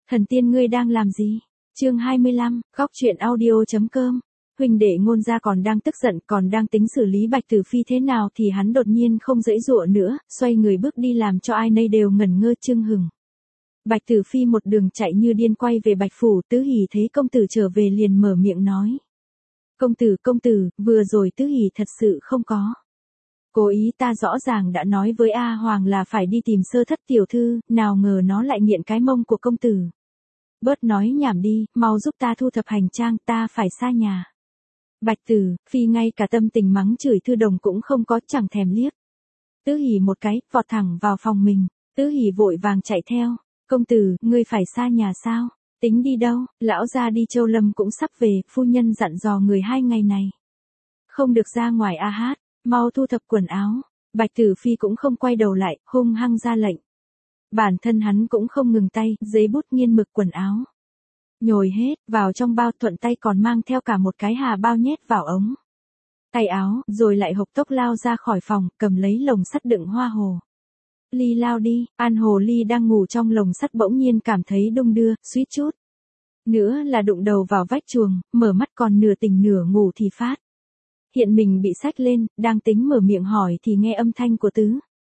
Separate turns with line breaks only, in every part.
Thần tiên ngươi đang làm gì? Chương 25, góc truyện audio.com. Huynh đệ Ngôn Gia còn đang tức giận, còn đang tính xử lý Bạch Tử Phi thế nào thì hắn đột nhiên không giãy giụa nữa, xoay người bước đi làm cho ai nấy đều ngẩn ngơ chưng hửng. Bạch Tử Phi một đường chạy như điên quay về Bạch phủ, Tứ Hỷ thấy công tử trở về liền mở miệng nói: công tử, vừa rồi Tứ Hỷ thật sự không có cố ý, ta rõ ràng đã nói với A Hoàng là phải đi tìm Sơ Thất tiểu thư, nào ngờ nó lại nghiện cái mông của công tử. Bớt nói nhảm đi, mau giúp ta thu thập hành trang, ta phải xa nhà. Bạch Tử Phi ngay cả tâm tình mắng chửi Thư Đồng cũng không có, chẳng thèm liếc Tứ Hỷ một cái, vọt thẳng vào phòng mình. Tứ Hỷ vội vàng chạy theo: công tử, ngươi phải xa nhà sao? Tính đi đâu? Lão gia đi Châu Lâm cũng sắp về, phu nhân dặn dò người 2 ngày này không được ra ngoài a hát, mau thu thập quần áo. Bạch Tử Phi cũng không quay đầu lại, hung hăng ra lệnh. Bản thân hắn cũng không ngừng tay, giấy bút nghiên mực quần áo nhồi hết vào trong bao, thuận tay còn mang theo cả một cái hà bao nhét vào ống tay áo, rồi lại hộc tốc lao ra khỏi phòng, cầm lấy lồng sắt đựng hoa hồ ly lao đi. An Hồ Ly đang ngủ trong lồng sắt bỗng nhiên cảm thấy đung đưa, suýt chút nữa là đụng đầu vào vách chuồng, mở mắt còn nửa tỉnh nửa ngủ thì phát hiện mình bị xách lên, đang tính mở miệng hỏi thì nghe âm thanh của Tứ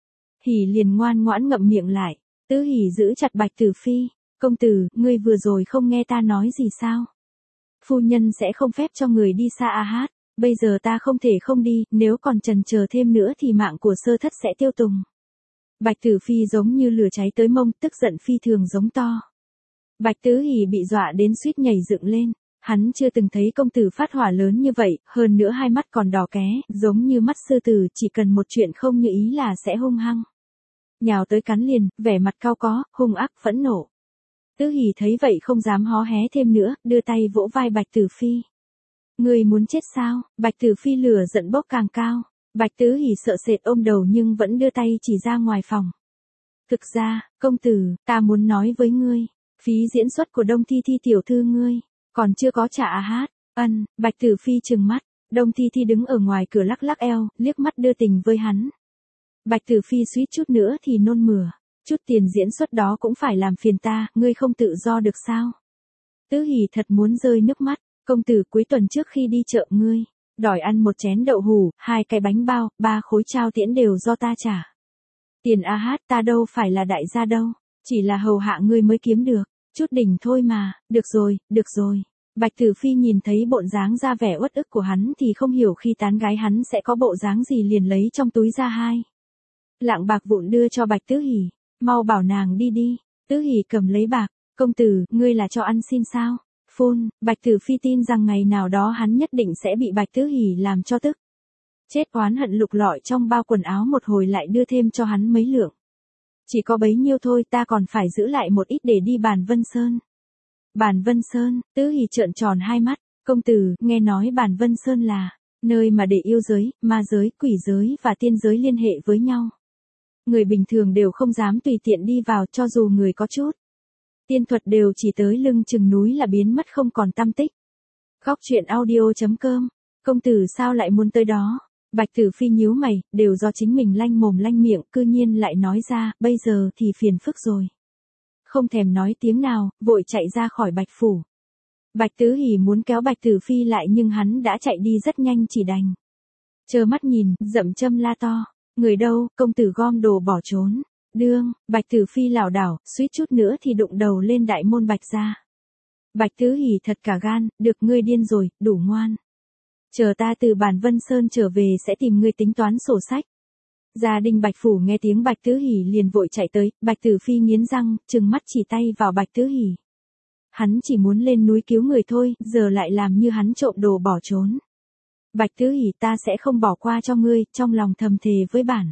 Hỷ liền ngoan ngoãn ngậm miệng lại. Tứ Hỷ giữ chặt Bạch Tử Phi: công tử, ngươi vừa rồi không nghe ta nói gì sao? Phu nhân sẽ không phép cho người đi xa a hát, bây giờ ta không thể không đi, nếu còn chần chờ thêm nữa thì mạng của Sơ Thất sẽ tiêu tùng. Bạch Tử Phi giống như lửa cháy tới mông, tức giận phi thường giống to. Bạch Tứ Hỷ bị dọa đến suýt nhảy dựng lên. Hắn chưa từng thấy công tử phát hỏa lớn như vậy, hơn nữa hai mắt còn đỏ ké, giống như mắt sư tử, chỉ cần một chuyện không như ý là sẽ hung hăng nhào tới cắn liền, vẻ mặt cao có, hung ác, phẫn nộ. Tứ Hỷ thấy vậy không dám hó hé thêm nữa, đưa tay vỗ vai Bạch Tử Phi. Ngươi muốn chết sao? Bạch Tử Phi lửa giận bốc càng cao. Bạch Tứ Hỷ sợ sệt ôm đầu nhưng vẫn đưa tay chỉ ra ngoài phòng. Thực ra, công tử, ta muốn nói với ngươi, phí diễn xuất của Đông Thi Thi tiểu thư ngươi còn chưa có trả a hát. Bạch Tử Phi trừng mắt. Đông Thi Thi đứng ở ngoài cửa lắc lắc eo, liếc mắt đưa tình với hắn. Bạch Tử Phi suýt chút nữa thì nôn mửa. Chút tiền diễn xuất đó cũng phải làm phiền ta, ngươi không tự do được sao? Tứ Hỷ thật muốn rơi nước mắt. Công tử, cuối tuần trước khi đi chợ ngươi đòi ăn một chén đậu hủ, 2 cái bánh bao, 3 khối trao tiễn đều do ta trả. Tiền a hát ta đâu phải là đại gia đâu, chỉ là hầu hạ ngươi mới kiếm được. Chút đỉnh thôi mà, được rồi. Bạch Tử Phi nhìn thấy bộn dáng ra vẻ uất ức của hắn thì không hiểu khi tán gái hắn sẽ có bộ dáng gì, liền lấy trong túi ra 2 lạng bạc vụn đưa cho Bạch Tứ Hỷ. Mau bảo nàng đi đi. Tứ Hỷ cầm lấy bạc. Công tử, ngươi là cho ăn xin sao? Phun. Bạch Tử Phi tin rằng ngày nào đó hắn nhất định sẽ bị Bạch Tứ Hỷ làm cho tức chết, oán hận lục lọi trong bao quần áo một hồi lại đưa thêm cho hắn mấy lượng. Chỉ có bấy nhiêu thôi, ta còn phải giữ lại một ít để đi Bàn Vân Sơn. Bàn Vân Sơn? Tứ Hỷ trợn tròn hai mắt. Công tử, nghe nói Bàn Vân Sơn là nơi mà để yêu giới, ma giới, quỷ giới và tiên giới liên hệ với nhau. Người bình thường đều không dám tùy tiện đi vào, cho dù người có chút tiên thuật đều chỉ tới lưng chừng núi là biến mất không còn tăm tích. Góc truyện audio.com. Công tử sao lại muốn tới đó? Bạch Tử Phi nhíu mày, đều do chính mình lanh mồm lanh miệng, cư nhiên lại nói ra, bây giờ thì phiền phức rồi. Không thèm nói tiếng nào, vội chạy ra khỏi Bạch phủ. Bạch Tứ Hỷ muốn kéo Bạch Tử Phi lại nhưng hắn đã chạy đi rất nhanh, chỉ đành trơ mắt nhìn, dậm châm la to. Người đâu? Công tử gom đồ bỏ trốn. Đương. Bạch Tử Phi lảo đảo, suýt chút nữa thì đụng đầu lên đại môn Bạch gia. Bạch Tứ Hỷ thật cả gan, được, ngươi điên rồi, đủ ngoan. Chờ ta từ Bàn Vân Sơn trở về sẽ tìm ngươi tính toán sổ sách. Gia đình Bạch phủ nghe tiếng Bạch Tứ Hỷ liền vội chạy tới. Bạch Tử Phi nghiến răng, trừng mắt chỉ tay vào Bạch Tứ Hỷ. Hắn chỉ muốn lên núi cứu người thôi, giờ lại làm như hắn trộm đồ bỏ trốn. Bạch Tứ Hỷ, ta sẽ không bỏ qua cho ngươi, trong lòng thầm thề với bản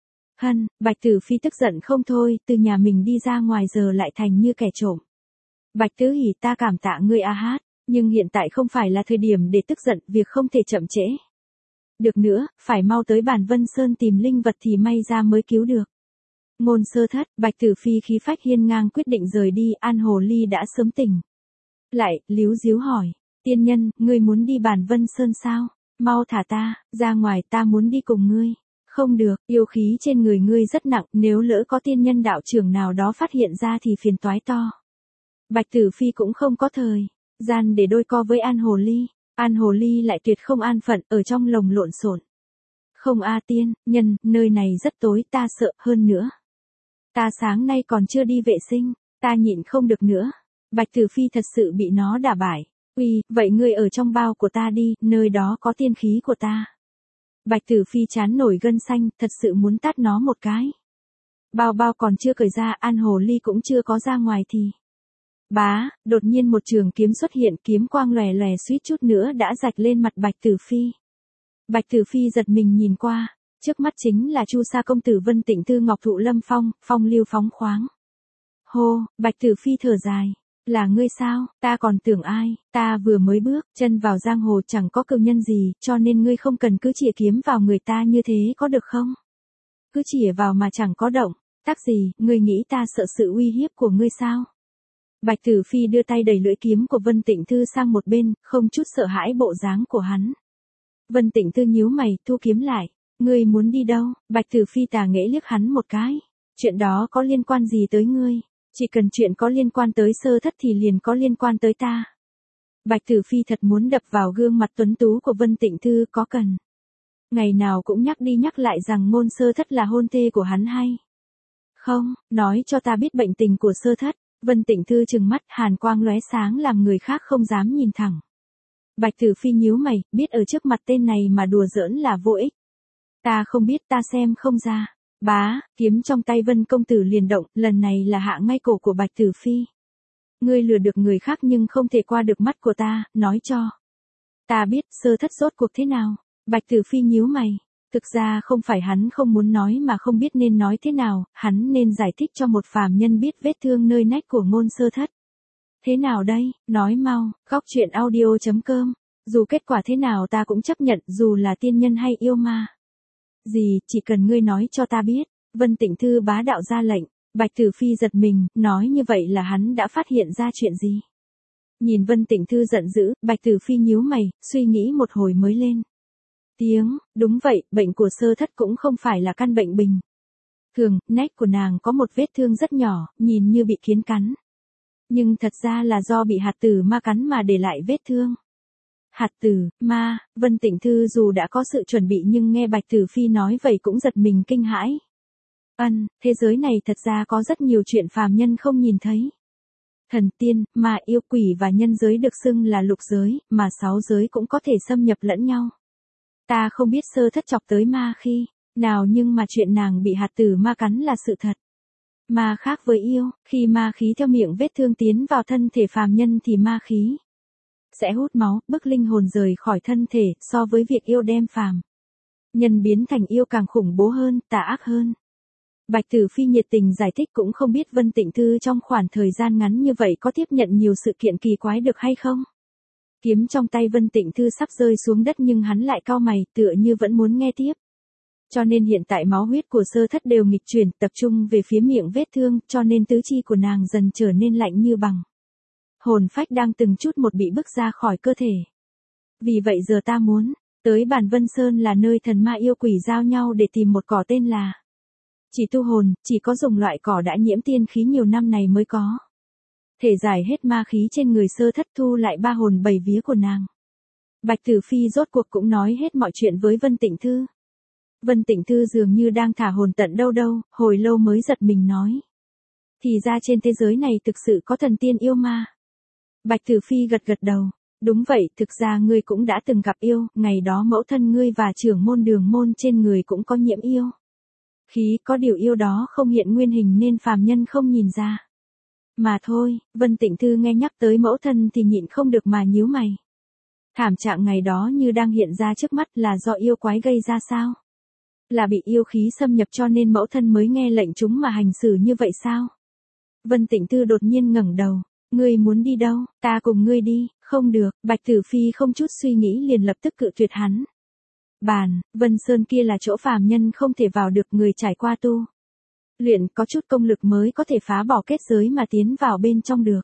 Bạch Tử Phi tức giận không thôi, từ nhà mình đi ra ngoài giờ lại thành như kẻ trộm. Bạch Tứ Hỷ, ta cảm tạ ngươi a hát, nhưng hiện tại không phải là thời điểm để tức giận, việc không thể chậm trễ. Được nữa, phải mau tới Bàn Vân Sơn tìm linh vật thì may ra mới cứu được. Ngôn Sơ Thất. Bạch Tử Phi khí phách hiên ngang quyết định rời đi. An Hồ Ly đã sớm tỉnh lại, líu díu hỏi: tiên nhân, ngươi muốn đi Bàn Vân Sơn sao? Mau thả ta ra ngoài, ta muốn đi cùng ngươi. Không được, yêu khí trên người ngươi rất nặng, nếu lỡ có tiên nhân đạo trưởng nào đó phát hiện ra thì phiền toái to. Bạch Tử Phi cũng không có thời gian để đôi co với An Hồ Ly. An Hồ Ly lại tuyệt không an phận, ở trong lồng lộn xộn. Không a tiên nhân, nơi này rất tối, ta sợ, hơn nữa. Ta sáng nay còn chưa đi vệ sinh, ta nhịn không được nữa. Bạch Tử Phi thật sự bị nó đả bại. Uy, vậy ngươi ở trong bao của ta đi, nơi đó có tiên khí của ta. Bạch Tử Phi chán nổi gân xanh, thật sự muốn tát nó một cái. Bao còn chưa cởi ra, An Hồ Ly cũng chưa có ra ngoài thì. Bá, đột nhiên một trường kiếm xuất hiện, kiếm quang lòe lòe suýt chút nữa đã rạch lên mặt Bạch Tử Phi. Bạch Tử Phi giật mình nhìn qua, trước mắt chính là Chu Sa công tử Vân Tịnh Tư Ngọc Thụ Lâm Phong, phong lưu phóng khoáng. Hô, Bạch Tử Phi thở dài. Là ngươi sao, ta còn tưởng ai, ta vừa mới bước chân vào giang hồ chẳng có cừu nhân gì, cho nên ngươi không cần cứ chĩa kiếm vào người ta như thế có được không? Cứ chĩa vào mà chẳng có động, tác gì, ngươi nghĩ ta sợ sự uy hiếp của ngươi sao? Bạch Tử Phi đưa tay đẩy lưỡi kiếm của Vân Tịnh Tư sang một bên, không chút sợ hãi bộ dáng của hắn. Vân Tịnh Tư nhíu mày, thu kiếm lại. Ngươi muốn đi đâu? Bạch Tử Phi tà nghễ liếc hắn một cái. Chuyện đó có liên quan gì tới ngươi? Chỉ cần chuyện có liên quan tới Sơ Thất thì liền có liên quan tới ta. Bạch Tử Phi thật muốn đập vào gương mặt tuấn tú của Vân Tịnh Tư, có cần. Ngày nào cũng nhắc đi nhắc lại rằng Ngôn Sơ Thất là hôn thê của hắn hay. Không, nói cho ta biết bệnh tình của Sơ Thất. Vân Tịnh Tư trừng mắt, hàn quang lóe sáng làm người khác không dám nhìn thẳng. Bạch Tử Phi nhíu mày, biết ở trước mặt tên này mà đùa giỡn là vô ích. Ta không biết, ta xem không ra. Bá, kiếm trong tay Vân công tử liền động, lần này là hạ ngay cổ của Bạch Tử Phi. Ngươi lừa được người khác nhưng không thể qua được mắt của ta, nói cho. Ta biết Sơ Thất rốt cuộc thế nào. Bạch Tử Phi nhíu mày. Thực ra không phải hắn không muốn nói mà không biết nên nói thế nào, hắn nên giải thích cho một phàm nhân biết vết thương nơi nách của Ngôn Sơ Thất. Thế nào đây, nói mau, góc truyện audio.com. Dù kết quả thế nào ta cũng chấp nhận, dù là tiên nhân hay yêu ma. Gì, chỉ cần ngươi nói cho ta biết. Vân Tịnh Thư bá đạo ra lệnh. Bạch Tử Phi giật mình, nói như vậy là hắn đã phát hiện ra chuyện gì. Nhìn Vân Tịnh Thư giận dữ, Bạch Tử Phi nhíu mày, suy nghĩ một hồi mới lên tiếng. Đúng vậy, bệnh của Sơ Thất cũng không phải là căn bệnh bình thường, nách của nàng có một vết thương rất nhỏ, nhìn như bị kiến cắn. Nhưng thật ra là do bị hạt tử ma cắn mà để lại vết thương. Hạt tử, ma, Vân Tịnh Thư dù đã có sự chuẩn bị nhưng nghe Bạch Tử Phi nói vậy cũng giật mình kinh hãi. Thế giới này thật ra có rất nhiều chuyện phàm nhân không nhìn thấy. Thần tiên, ma yêu quỷ và nhân giới được xưng là lục giới, mà 6 giới cũng có thể xâm nhập lẫn nhau. Ta không biết Sơ Thất chọc tới ma khi nào nhưng mà chuyện nàng bị hạt tử ma cắn là sự thật. Ma khác với yêu, khi ma khí theo miệng vết thương tiến vào thân thể phàm nhân thì ma khí sẽ hút máu, bức linh hồn rời khỏi thân thể, so với việc yêu đem phàm nhân biến thành yêu càng khủng bố hơn, tà ác hơn. Bạch Tử Phi nhiệt tình giải thích cũng không biết Vân Tịnh Thư trong khoảng thời gian ngắn như vậy có tiếp nhận nhiều sự kiện kỳ quái được hay không. Kiếm trong tay Vân Tịnh Thư sắp rơi xuống đất nhưng hắn lại cau mày, tựa như vẫn muốn nghe tiếp. Cho nên hiện tại máu huyết của Sơ Thất đều nghịch chuyển, tập trung về phía miệng vết thương, cho nên tứ chi của nàng dần trở nên lạnh như bằng. Hồn phách đang từng chút một bị bức ra khỏi cơ thể. Vì vậy giờ ta muốn tới Bản Vân Sơn là nơi thần ma yêu quỷ giao nhau để tìm một cỏ tên là chỉ tu hồn, chỉ có dùng loại cỏ đã nhiễm tiên khí nhiều năm này mới có thể giải hết ma khí trên người Sơ Thất, thu lại 3 hồn 7 vía của nàng. Bạch Tử Phi rốt cuộc cũng nói hết mọi chuyện với Vân Tịnh Thư. Vân Tịnh Thư dường như đang thả hồn tận đâu đâu, hồi lâu mới giật mình nói. Thì ra trên thế giới này thực sự có thần tiên yêu ma. Bạch Tử Phi gật gật đầu. Đúng vậy, thực ra ngươi cũng đã từng gặp yêu, ngày đó mẫu thân ngươi và trưởng môn Đường Môn trên người cũng có nhiễm yêu khí, có điều yêu đó không hiện nguyên hình nên phàm nhân không nhìn ra. Mà thôi, Vân Tịnh Thư nghe nhắc tới mẫu thân thì nhịn không được mà nhíu mày. Thảm trạng ngày đó như đang hiện ra trước mắt là do yêu quái gây ra sao? Là bị yêu khí xâm nhập cho nên mẫu thân mới nghe lệnh chúng mà hành xử như vậy sao? Vân Tịnh Thư đột nhiên ngẩng đầu. Ngươi muốn đi đâu? Ta cùng ngươi đi. Không được, Bạch Tử Phi không chút suy nghĩ liền lập tức cự tuyệt hắn. Bản Vân Sơn kia là chỗ phàm nhân không thể vào được, người trải qua tu luyện có chút công lực mới có thể phá bỏ kết giới mà tiến vào bên trong được.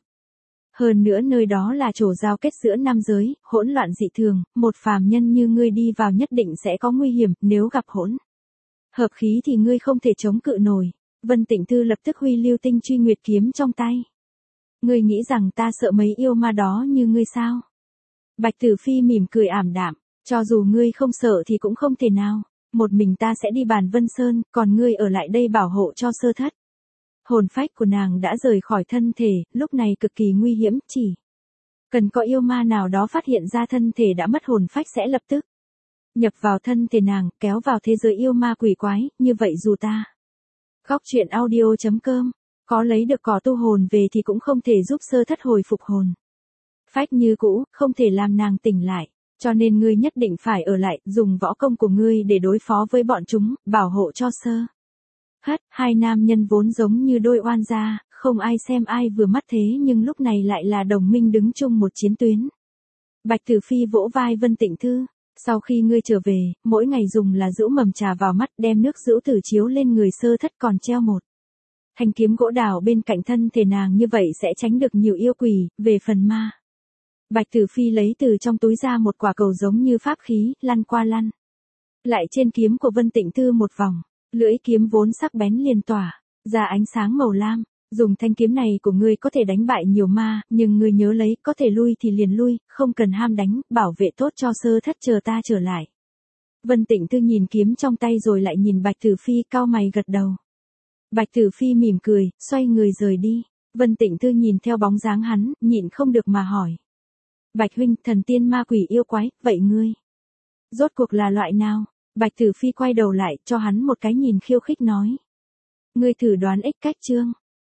Hơn nữa nơi đó là chỗ giao kết giữa nam giới, hỗn loạn dị thường, một phàm nhân như ngươi đi vào nhất định sẽ có nguy hiểm, nếu gặp hỗn hợp khí thì ngươi không thể chống cự nổi. Vân Tịnh Thư lập tức huy Lưu Tinh Truy Nguyệt kiếm trong tay. Ngươi nghĩ rằng ta sợ mấy yêu ma đó như ngươi sao? Bạch Tử Phi mỉm cười ảm đạm, cho dù ngươi không sợ thì cũng không thể nào. Một mình ta sẽ đi Bàn Vân Sơn, còn ngươi ở lại đây bảo hộ cho Sơ Thất. Hồn phách của nàng đã rời khỏi thân thể, lúc này cực kỳ nguy hiểm, chỉ cần có yêu ma nào đó phát hiện ra thân thể đã mất hồn phách sẽ lập tức nhập vào thân thể nàng, kéo vào thế giới yêu ma quỷ quái, như vậy dù ta Góc truyện audio.com có lấy được cỏ tu hồn về thì cũng không thể giúp Sơ Thất hồi phục hồn phách như cũ, không thể làm nàng tỉnh lại, cho nên ngươi nhất định phải ở lại, dùng võ công của ngươi để đối phó với bọn chúng, bảo hộ cho Sơ Thất. Hai nam nhân vốn giống như đôi oan gia, không ai xem ai vừa mắt thế nhưng lúc này lại là đồng minh đứng chung một chiến tuyến. Bạch Tử Phi vỗ vai Vân Tịnh Thư, sau khi ngươi trở về, mỗi ngày dùng là rũ mầm trà vào mắt, đem nước rũ tử chiếu lên người Sơ Thất, còn treo một thanh kiếm gỗ đào bên cạnh thân thể nàng, như vậy sẽ tránh được nhiều yêu quỷ. Về phần ma, Bạch Tử Phi lấy từ trong túi ra một quả cầu giống như pháp khí, lăn qua lăn lại trên kiếm của Vân Tịnh Thư một vòng, lưỡi kiếm vốn sắc bén liền tỏa ra ánh sáng màu lam. Dùng thanh kiếm này của ngươi có thể đánh bại nhiều ma, nhưng ngươi nhớ lấy, có thể lui thì liền lui, không cần ham đánh, bảo vệ tốt cho Sơ Thất, chờ ta trở lại. Vân Tịnh Thư nhìn kiếm trong tay rồi lại nhìn Bạch Tử Phi, cau mày gật đầu. Bạch Tử Phi mỉm cười, xoay người rời đi. Vân Tịnh Thư nhìn theo bóng dáng hắn, nhịn không được mà hỏi. Bạch huynh, thần tiên ma quỷ yêu quái, vậy ngươi rốt cuộc là loại nào? Bạch Tử Phi quay đầu lại, cho hắn một cái nhìn khiêu khích nói. Ngươi thử đoán ích cách chương.